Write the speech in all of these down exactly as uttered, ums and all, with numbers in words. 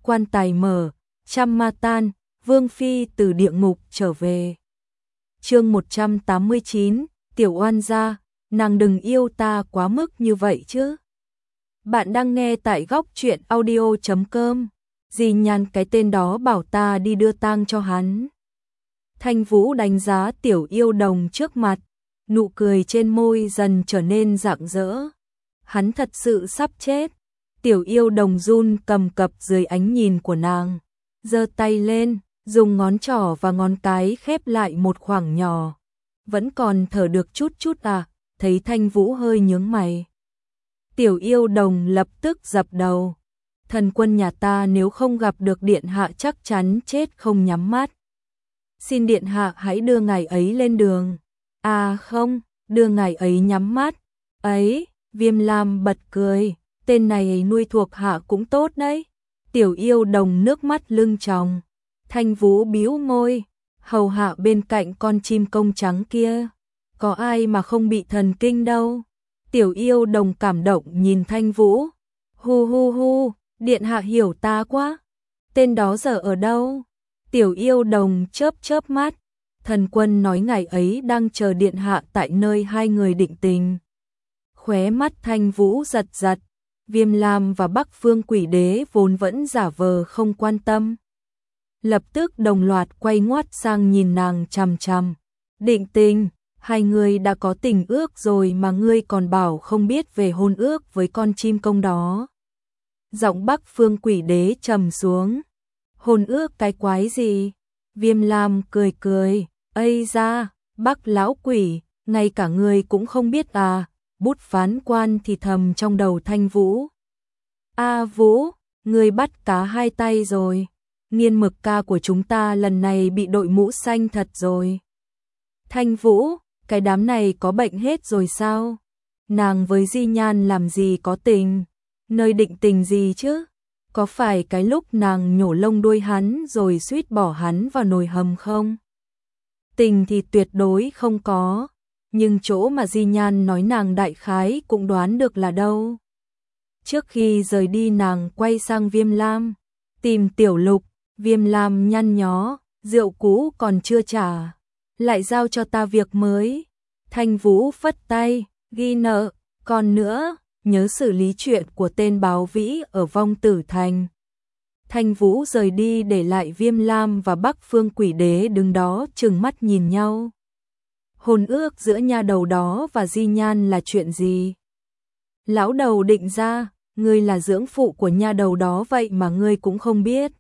quan tài mở, trăm ma tan, Vương Phi từ địa ngục trở về. Chương một trăm tám mươi chín, Tiểu oan gia, nàng đừng yêu ta quá mức như vậy chứ. Bạn đang nghe tại góc truyện audio chấm com. Dì Nhan cái tên đó bảo ta đi đưa tang cho hắn. Thanh Vũ đánh giá Tiểu Yêu Đồng trước mặt, nụ cười trên môi dần trở nên rạng rỡ. Hắn thật sự sắp chết. Tiểu Yêu Đồng run cầm cập dưới ánh nhìn của nàng, giơ tay lên, dùng ngón trỏ và ngón cái khép lại một khoảng nhỏ. Vẫn còn thở được chút chút à? Thấy Thanh Vũ hơi nhướng mày. Tiểu Yêu Đồng lập tức dập đầu. Thần quân nhà ta nếu không gặp được điện hạ chắc chắn chết không nhắm mắt. Xin điện hạ hãy đưa ngài ấy lên đường. À không, đưa ngài ấy nhắm mắt. Ấy, Viêm Lam bật cười, tên này nuôi thuộc hạ cũng tốt đấy. Tiểu Yêu Đồng nước mắt lưng tròng. Thanh Vũ bĩu môi, hầu hạ bên cạnh con chim công trắng kia. Có ai mà không bị thần kinh đâu. Tiểu Yêu Đồng cảm động nhìn Thanh Vũ. Hu hu hu, điện hạ hiểu ta quá. Tên đó giờ ở đâu? Tiểu Yêu Đồng chớp chớp mắt. Thần quân nói ngài ấy đang chờ điện hạ tại nơi hai người định tình. Khóe mắt Thanh Vũ giật giật. Viêm Lam và Bắc Phương Quỷ Đế vốn vẫn giả vờ không quan tâm, lập tức đồng loạt quay ngoắt sang nhìn nàng chằm chằm. Định tình, hai người đã có tình ước rồi mà ngươi còn bảo không biết về hôn ước với con chim công đó. Giọng Bắc Phương Quỷ Đế trầm xuống. Hôn ước cái quái gì? Viêm Lam cười cười, ây da, Bắc lão quỷ, ngay cả ngươi cũng không biết à? Bút phán quan thì thầm trong đầu Thanh Vũ. A Vũ, ngươi bắt cá hai tay rồi. Nghiên mực ca của chúng ta lần này bị đội mũ xanh thật rồi. Thanh Vũ, cái đám này có bệnh hết rồi sao? Nàng với Di Nhan làm gì có tình? Nơi định tình gì chứ? Có phải cái lúc nàng nhổ lông đuôi hắn rồi suýt bỏ hắn vào nồi hầm không? Tình thì tuyệt đối không có. Nhưng chỗ mà Di Nhan nói nàng đại khái cũng đoán được là đâu. Trước khi rời đi nàng quay sang Viêm Lam, tìm Tiểu Lục. Viêm Lam nhăn nhó, rượu cũ còn chưa trả, lại giao cho ta việc mới. Thanh Vũ phất tay, ghi nợ, còn nữa, nhớ xử lý chuyện của tên báo vĩ ở Vong Tử Thành. Thanh Vũ rời đi để lại Viêm Lam và Bắc Phương Quỷ Đế đứng đó trừng mắt nhìn nhau. Hôn ước giữa nha đầu đó và Di Nhan là chuyện gì? Lão đầu định ra, ngươi là dưỡng phụ của nha đầu đó vậy mà ngươi cũng không biết.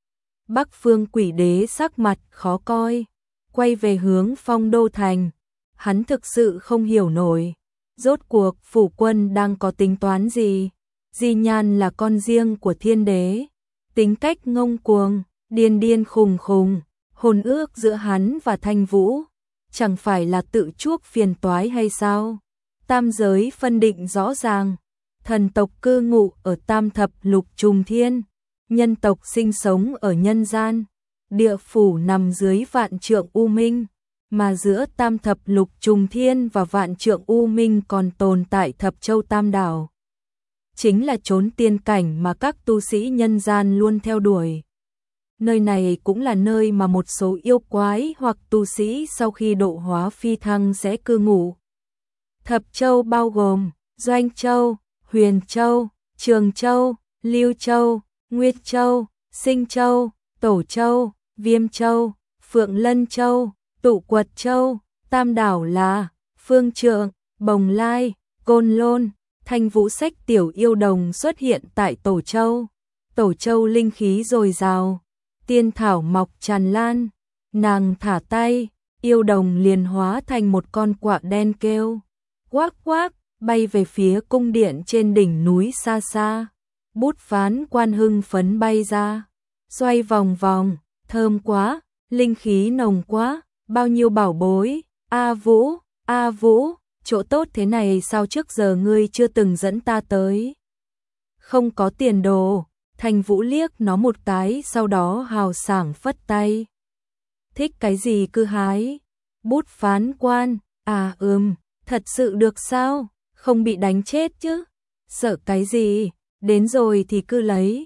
Bắc Phương Quỷ Đế sắc mặt khó coi, quay về hướng Phong Đô Thành. Hắn thực sự không hiểu nổi, rốt cuộc phủ quân đang có tính toán gì? Di Nhan là con riêng của Thiên Đế, tính cách ngông cuồng, điên điên khùng khùng. Hôn ước giữa hắn và Thanh Vũ chẳng phải là tự chuốc phiền toái hay sao? Tam giới phân định rõ ràng, thần tộc cư ngụ ở Tam Thập Lục Trùng Thiên, nhân tộc sinh sống ở nhân gian, địa phủ nằm dưới Vạn Trượng U Minh, mà giữa Tam Thập Lục Trùng Thiên và Vạn Trượng U Minh còn tồn tại Thập Châu Tam Đảo. Chính là chốn tiên cảnh mà các tu sĩ nhân gian luôn theo đuổi. Nơi này cũng là nơi mà một số yêu quái hoặc tu sĩ sau khi độ hóa phi thăng sẽ cư ngụ. Thập Châu bao gồm Doanh Châu, Huyền Châu, Trường Châu, Lưu Châu, Nguyệt Châu, Sinh Châu, Tổ Châu, Viêm Châu, Phượng Lân Châu, Tụ Quật Châu. Tam đảo là Phương Trượng, Bồng Lai, Côn Lôn. Thanh Vũ xách Tiểu Yêu Đồng xuất hiện tại Tổ Châu. Tổ Châu linh khí dồi dào, tiên thảo mọc tràn lan. Nàng thả tay, yêu đồng liền hóa thành một con quạ đen kêu quác quác, bay về phía cung điện trên đỉnh núi xa xa. Bút phán quan hưng phấn bay ra, xoay vòng vòng, thơm quá, linh khí nồng quá, bao nhiêu bảo bối. A Vũ, A Vũ, chỗ tốt thế này sao trước giờ ngươi chưa từng dẫn ta tới? Không có tiền đồ. Thanh Vũ liếc nó một cái, sau đó hào sảng phất tay. Thích cái gì cứ hái. Bút phán quan, à ừm, thật sự được sao? Không bị đánh chết chứ? Sợ cái gì? Đến rồi thì cứ lấy.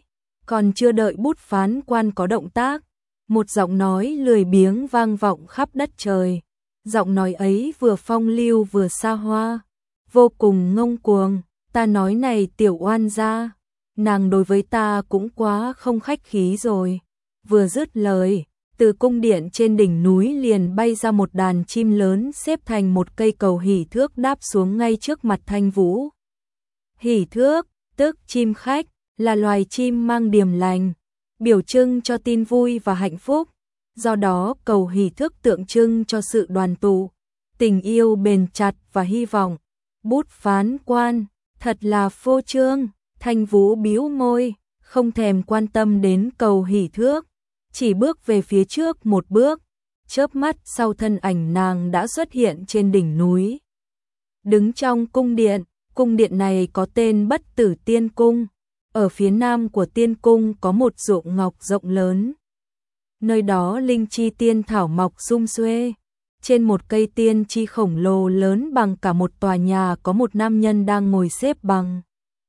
Còn chưa đợi bút phán quan có động tác, một giọng nói lười biếng vang vọng khắp đất trời. Giọng nói ấy vừa phong lưu vừa xa hoa, vô cùng ngông cuồng. Ta nói này tiểu oan gia, nàng đối với ta cũng quá không khách khí rồi. Vừa dứt lời, từ cung điện trên đỉnh núi liền bay ra một đàn chim lớn xếp thành một cây cầu hỷ thước đáp xuống ngay trước mặt Thanh Vũ. Hỷ thước, tức chim khách, là loài chim mang điềm lành, biểu trưng cho tin vui và hạnh phúc. Do đó cầu hỷ thước tượng trưng cho sự đoàn tụ, tình yêu bền chặt và hy vọng. Bút phán quan, thật là phô trương. Thanh Vũ bĩu môi, không thèm quan tâm đến cầu hỷ thước, chỉ bước về phía trước một bước, chớp mắt sau thân ảnh nàng đã xuất hiện trên đỉnh núi. Đứng trong cung điện, cung điện này có tên Bất Tử Tiên Cung. Ở phía nam của tiên cung có một ruộng ngọc rộng lớn. Nơi đó linh chi tiên thảo mọc sum xuê. Trên một cây tiên chi khổng lồ lớn bằng cả một tòa nhà có một nam nhân đang ngồi xếp bằng.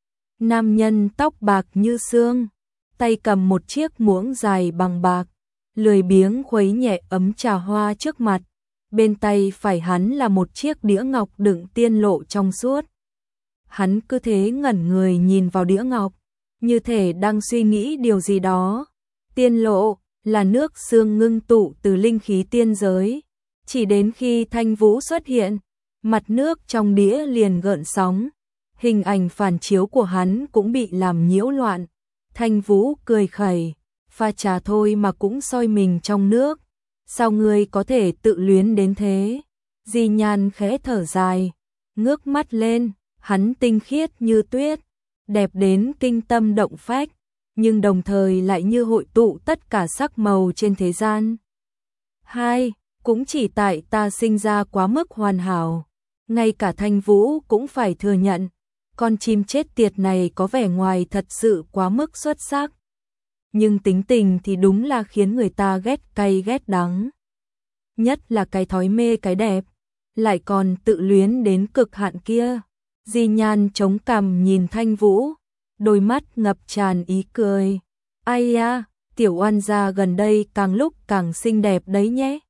Nam nhân tóc bạc như sương, tay cầm một chiếc muỗng dài bằng bạc, lười biếng khuấy nhẹ ấm trà hoa trước mặt. Bên tay phải hắn là một chiếc đĩa ngọc đựng tiên lộ trong suốt. Hắn cứ thế ngẩn người nhìn vào đĩa ngọc, như thể đang suy nghĩ điều gì đó. Tiên lộ là nước sương ngưng tụ từ linh khí tiên giới. Chỉ đến khi Thanh Vũ xuất hiện, mặt nước trong đĩa liền gợn sóng. Hình ảnh phản chiếu của hắn cũng bị làm nhiễu loạn. Thanh Vũ cười khẩy, pha trà thôi mà cũng soi mình trong nước. Sao ngươi có thể tự luyến đến thế? Di Nhan khẽ thở dài, ngước mắt lên, hắn tinh khiết như tuyết, đẹp đến kinh tâm động phách, nhưng đồng thời lại như hội tụ tất cả sắc màu trên thế gian. Hai, cũng chỉ tại ta sinh ra quá mức hoàn hảo. Ngay cả Thanh Vũ cũng phải thừa nhận, con chim chết tiệt này có vẻ ngoài thật sự quá mức xuất sắc. Nhưng tính tình thì đúng là khiến người ta ghét cay ghét đắng. Nhất là cái thói mê cái đẹp, lại còn tự luyến đến cực hạn kia. Di Nhan chống cằm nhìn Thanh Vũ, đôi mắt ngập tràn ý cười. Ai da, tiểu oan gia gần đây càng lúc càng xinh đẹp đấy nhé.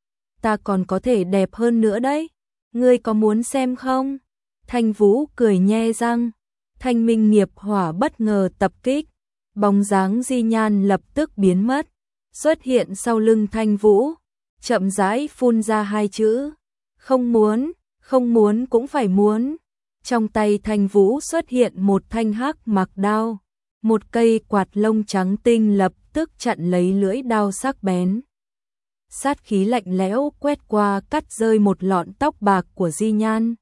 Ta còn có thể đẹp hơn nữa đấy, ngươi có muốn xem không? Thanh Vũ cười nhe răng, thanh minh nghiệp hỏa bất ngờ tập kích. Bóng dáng Di Nhan lập tức biến mất, xuất hiện sau lưng Thanh Vũ, chậm rãi phun ra hai chữ. Không muốn, không muốn cũng phải muốn. Trong tay Thanh Vũ xuất hiện một thanh hắc mạc đao, một cây quạt lông trắng tinh lập tức chặn lấy lưỡi đao sắc bén. Sát khí lạnh lẽo quét qua cắt rơi một lọn tóc bạc của Di Nhan.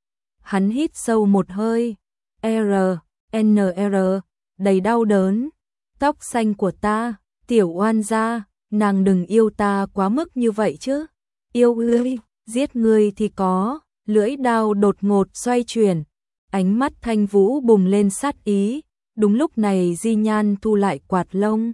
Hắn hít sâu một hơi, R, N R, đầy đau đớn. Tóc xanh của ta, tiểu oan gia, nàng đừng yêu ta quá mức như vậy chứ. Yêu ngươi, giết ngươi thì có. Lưỡi đao đột ngột xoay chuyển, ánh mắt Thanh Vũ bùng lên sát ý. Đúng lúc này Di Nhan thu lại quạt lông,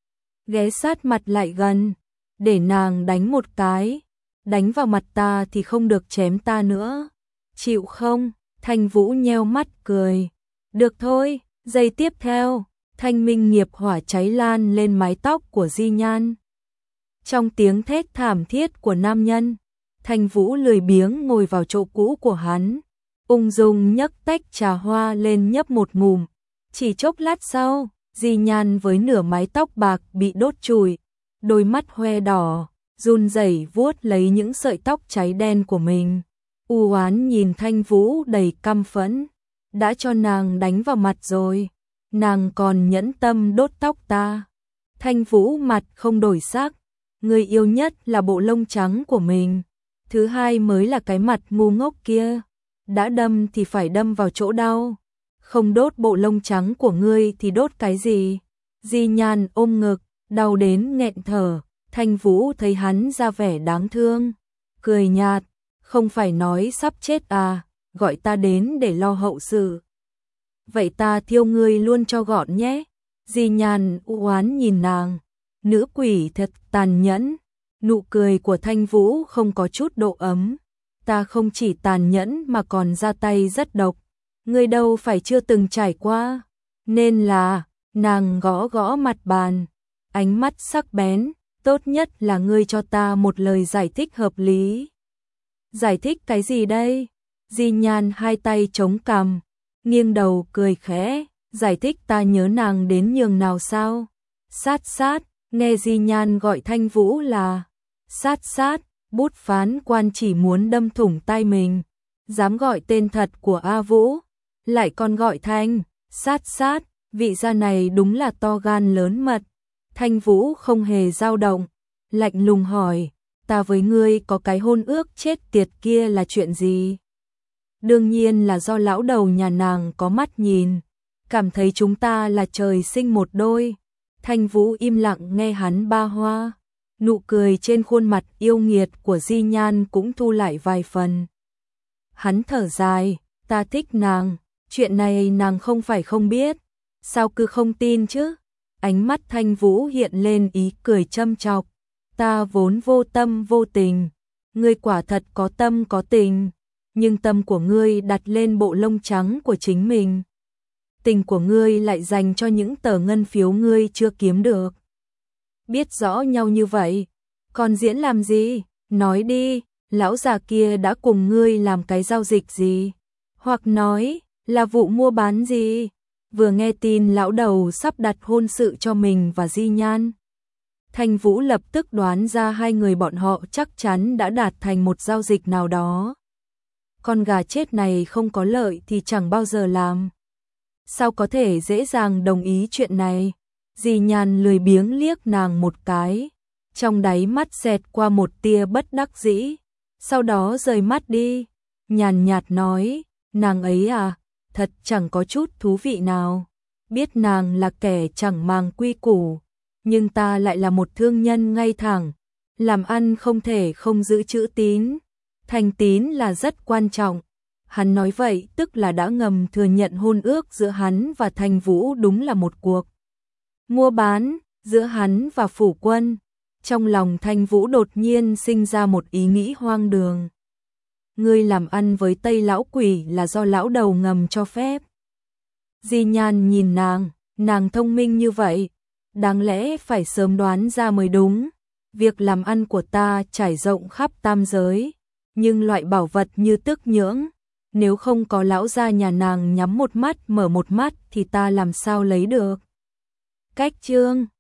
ghé sát mặt lại gần, để nàng đánh một cái. Đánh vào mặt ta thì không được chém ta nữa, chịu không? Thanh Vũ nheo mắt cười, được thôi. Giây tiếp theo, thanh minh nghiệp hỏa cháy lan lên mái tóc của Di Nhan. Trong tiếng thét thảm thiết của nam nhân, Thanh Vũ lười biếng ngồi vào chỗ cũ của hắn, ung dung nhấc tách trà hoa lên nhấp một ngụm. Chỉ chốc lát sau, Di Nhan với nửa mái tóc bạc bị đốt trụi, đôi mắt hoe đỏ, run rẩy vuốt lấy những sợi tóc cháy đen của mình. U oán nhìn Thanh Vũ đầy căm phẫn, đã cho nàng đánh vào mặt rồi, nàng còn nhẫn tâm đốt tóc ta. Thanh Vũ mặt không đổi sắc, người yêu nhất là bộ lông trắng của mình, thứ hai mới là cái mặt ngu ngốc kia. Đã đâm thì phải đâm vào chỗ đau, không đốt bộ lông trắng của ngươi thì đốt cái gì? Di Nhan ôm ngực, đau đến nghẹn thở. Thanh Vũ thấy hắn ra vẻ đáng thương, cười nhạt, không phải nói sắp chết à, gọi ta đến để lo hậu sự. Vậy ta thiêu ngươi luôn cho gọn nhé. Di Nhan u oán nhìn nàng, nữ quỷ thật tàn nhẫn. Nụ cười của Thanh Vũ không có chút độ ấm. Ta không chỉ tàn nhẫn mà còn ra tay rất độc. Ngươi đâu phải chưa từng trải qua, nên là Nàng gõ gõ mặt bàn, ánh mắt sắc bén, tốt nhất là ngươi cho ta một lời giải thích hợp lý. Giải thích cái gì đây? Di Nhan hai tay chống cằm, nghiêng đầu cười khẽ, giải thích ta nhớ nàng đến nhường nào sao? Sát sát, nghe Di Nhan gọi Thanh Vũ là sát sát, bút phán quan chỉ muốn đâm thủng tay mình. Dám gọi tên thật của A Vũ, lại còn gọi Thanh, sát sát, vị gia này đúng là to gan lớn mật. Thanh Vũ không hề dao động, lạnh lùng hỏi, ta với ngươi có cái hôn ước chết tiệt kia là chuyện gì? Đương nhiên là do lão đầu nhà nàng có mắt nhìn, cảm thấy chúng ta là trời sinh một đôi. Thanh Vũ im lặng nghe hắn ba hoa, nụ cười trên khuôn mặt yêu nghiệt của Di Nhan cũng thu lại vài phần. Hắn thở dài, ta thích nàng, chuyện này nàng không phải không biết, sao cứ không tin chứ? Ánh mắt Thanh Vũ hiện lên ý cười châm chọc, ta vốn vô tâm vô tình, ngươi quả thật có tâm có tình, nhưng tâm của ngươi đặt lên bộ lông trắng của chính mình. Tình của ngươi lại dành cho những tờ ngân phiếu ngươi chưa kiếm được. Biết rõ nhau như vậy, còn diễn làm gì? Nói đi, lão già kia đã cùng ngươi làm cái giao dịch gì? Hoặc nói, là vụ mua bán gì? Vừa nghe tin lão đầu sắp đặt hôn sự cho mình và Di Nhan, Thanh Vũ lập tức đoán ra hai người bọn họ chắc chắn đã đạt thành một giao dịch nào đó. Con gà chết này không có lợi thì chẳng bao giờ làm. Sao có thể dễ dàng đồng ý chuyện này? Di Nhan lười biếng liếc nàng một cái, trong đáy mắt xẹt qua một tia bất đắc dĩ, sau đó rời mắt đi, nhàn nhạt nói, nàng ấy à, thật chẳng có chút thú vị nào. Biết nàng là kẻ chẳng màng quy củ, nhưng ta lại là một thương nhân ngay thẳng, làm ăn không thể không giữ chữ tín, thành tín là rất quan trọng. Hắn nói vậy tức là đã ngầm thừa nhận hôn ước giữa hắn và Thanh Vũ đúng là một cuộc mua bán giữa hắn và phủ quân. Trong lòng Thanh Vũ đột nhiên sinh ra một ý nghĩ hoang đường. Ngươi làm ăn với Tây lão quỷ là do lão đầu ngầm cho phép. Di Nhan nhìn nàng, nàng thông minh như vậy, đáng lẽ phải sớm đoán ra mới đúng. Việc làm ăn của ta trải rộng khắp tam giới, nhưng loại bảo vật như tước nhưỡng, nếu không có lão gia nhà nàng nhắm một mắt mở một mắt thì ta làm sao lấy được. Cách chương